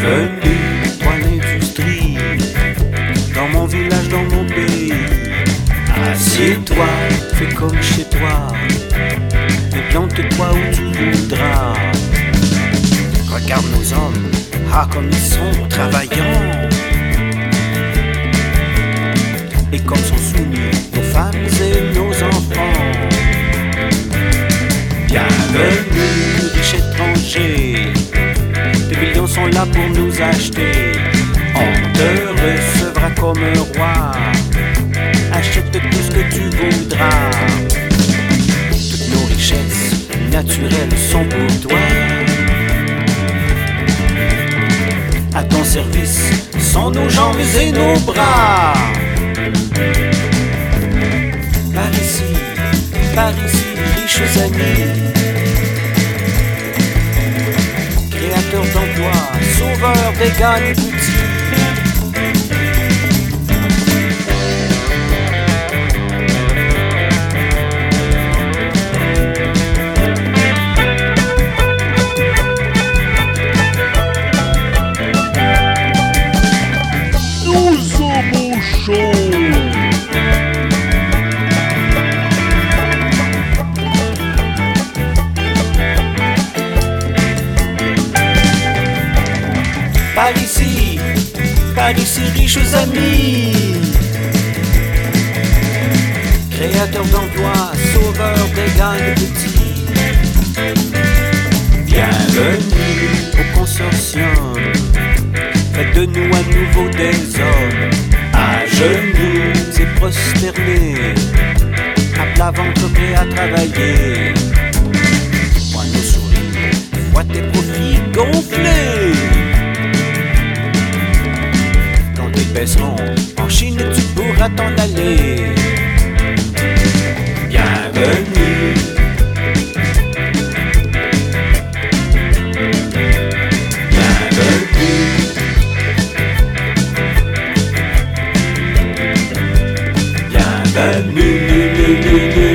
Bienvenue dans l'industrie, dans mon village, dans mon pays. Assieds-toi, fais comme chez toi, et plante-toi où tu voudras. Regarde nos hommes, ah comme ils sont travaillants, et comme sont soumis nos femmes et nos enfants. Bienvenue, riches étrangers, tes millions sont là pour nous acheter. On te recevra comme un roi, achète tout ce que tu voudras. Toutes nos richesses naturelles sont pour toi. À ton service sont nos jambes et nos bras. Par ici, riches amis, créateurs d'emplois, sauveurs des gagnes petits. Nous sommes chauds. Par ici, riches amis, créateurs d'emplois, sauveurs des gagnes petits. Bienvenue au consortium, faites de nous à nouveau des hommes, à genoux et prosternés, à plat ventre prêt à travailler. Vois nos sourires, vois tes profits gonflés. Baisseront. En Chine tu pourras t'en aller. Bienvenue. Bienvenue. Bienvenue.